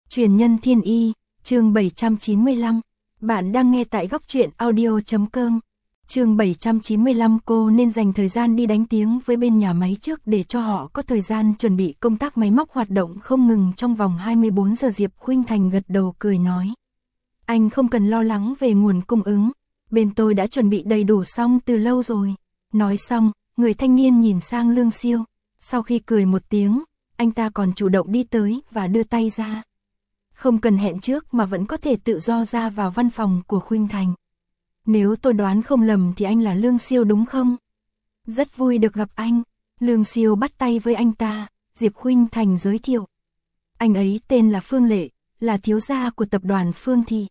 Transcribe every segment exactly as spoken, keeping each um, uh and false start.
Truyền nhân thiên y, chương bảy trăm chín mươi lăm. Bạn đang nghe tại góc truyện audio chấm com. Chương bảy trăm chín mươi lăm. Cô nên dành thời gian đi đánh tiếng với bên nhà máy trước để cho họ có thời gian chuẩn bị công tác máy móc hoạt động không ngừng trong vòng hai mươi bốn giờ. Diệp Khuynh Thành gật đầu cười nói. Anh không cần lo lắng về nguồn cung ứng, bên tôi đã chuẩn bị đầy đủ xong từ lâu rồi. Nói xong, người thanh niên nhìn sang Lương Siêu, sau khi cười một tiếng, anh ta còn chủ động đi tới và đưa tay ra. Không cần hẹn trước mà vẫn có thể tự do ra vào văn phòng của Khuynh Thành. Nếu tôi đoán không lầm thì anh là Lương Siêu đúng không? Rất vui được gặp anh. Lương Siêu bắt tay với anh ta, Diệp Khuynh Thành giới thiệu. Anh ấy tên là Phương Lệ, là thiếu gia của tập đoàn Phương Thị.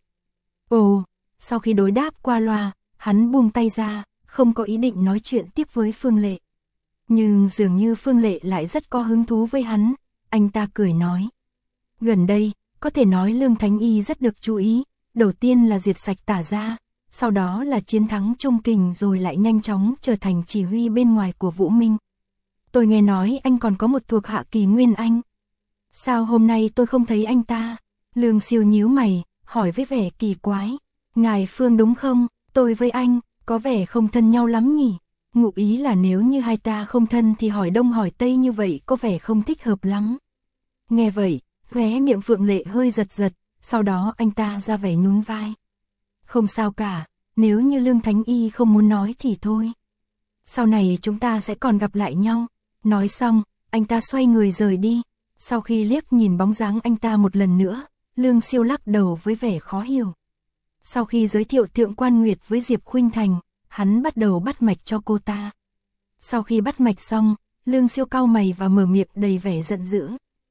Ồ, sau khi đối đáp qua loa, hắn buông tay ra, không có ý định nói chuyện tiếp với Phương Lệ. Nhưng dường như Phương Lệ lại rất có hứng thú với hắn, anh ta cười nói. Gần đây, có thể nói Lương Thánh Y rất được chú ý, đầu tiên là diệt sạch Tả gia, sau đó là chiến thắng Trung Kình rồi lại nhanh chóng trở thành chỉ huy bên ngoài của Vũ Minh. Tôi nghe nói anh còn có một thuộc hạ Kỳ Nguyên Anh. Sao hôm nay tôi không thấy anh ta? Lương Siêu nhíu mày, hỏi với vẻ kỳ quái. Ngài Phương đúng không? Tôi với anh, có vẻ không thân nhau lắm nhỉ? Ngụ ý là nếu như hai ta không thân thì hỏi đông hỏi tây như vậy có vẻ không thích hợp lắm. Nghe vậy, khóe miệng Phượng Lệ hơi giật giật, sau đó anh ta ra vẻ nhún vai. Không sao cả, nếu như Lương Thánh Y không muốn nói thì thôi. Sau này chúng ta sẽ còn gặp lại nhau. Nói xong, anh ta xoay người rời đi. Sau khi liếc nhìn bóng dáng anh ta một lần nữa, Lương Siêu lắc đầu với vẻ khó hiểu. Sau khi giới thiệu Thượng Quan Nguyệt với Diệp Khuynh Thành, hắn bắt đầu bắt mạch cho cô ta. Sau khi bắt mạch xong, Lương Siêu cau mày và mở miệng đầy vẻ giận dữ.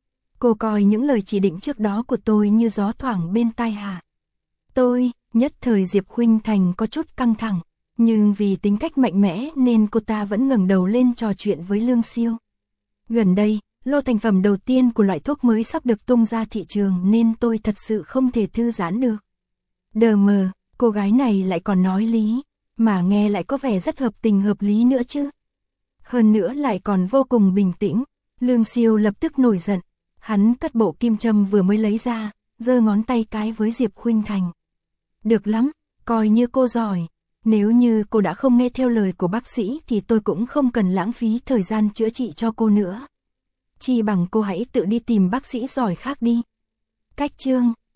Cô coi những lời chỉ định trước đó của tôi như gió thoảng bên tai hả? Tôi, nhất thời Diệp Khuynh Thành có chút căng thẳng, nhưng vì tính cách mạnh mẽ nên cô ta vẫn ngẩng đầu lên trò chuyện với Lương Siêu. Gần đây, lô thành phẩm đầu tiên của loại thuốc mới sắp được tung ra thị trường nên tôi thật sự không thể thư giãn được. Đờ mờ, cô gái này lại còn nói lý, mà nghe lại có vẻ rất hợp tình hợp lý nữa chứ. Hơn nữa lại còn vô cùng bình tĩnh. Lương Siêu lập tức nổi giận. Hắn cất bộ kim châm vừa mới lấy ra, giơ ngón tay cái với Diệp Khuynh Thành. Được lắm, coi như cô giỏi. Nếu như cô đã không nghe theo lời của bác sĩ thì tôi cũng không cần lãng phí thời gian chữa trị cho cô nữa. Chi bằng cô hãy tự đi tìm bác sĩ giỏi khác đi. Cách chương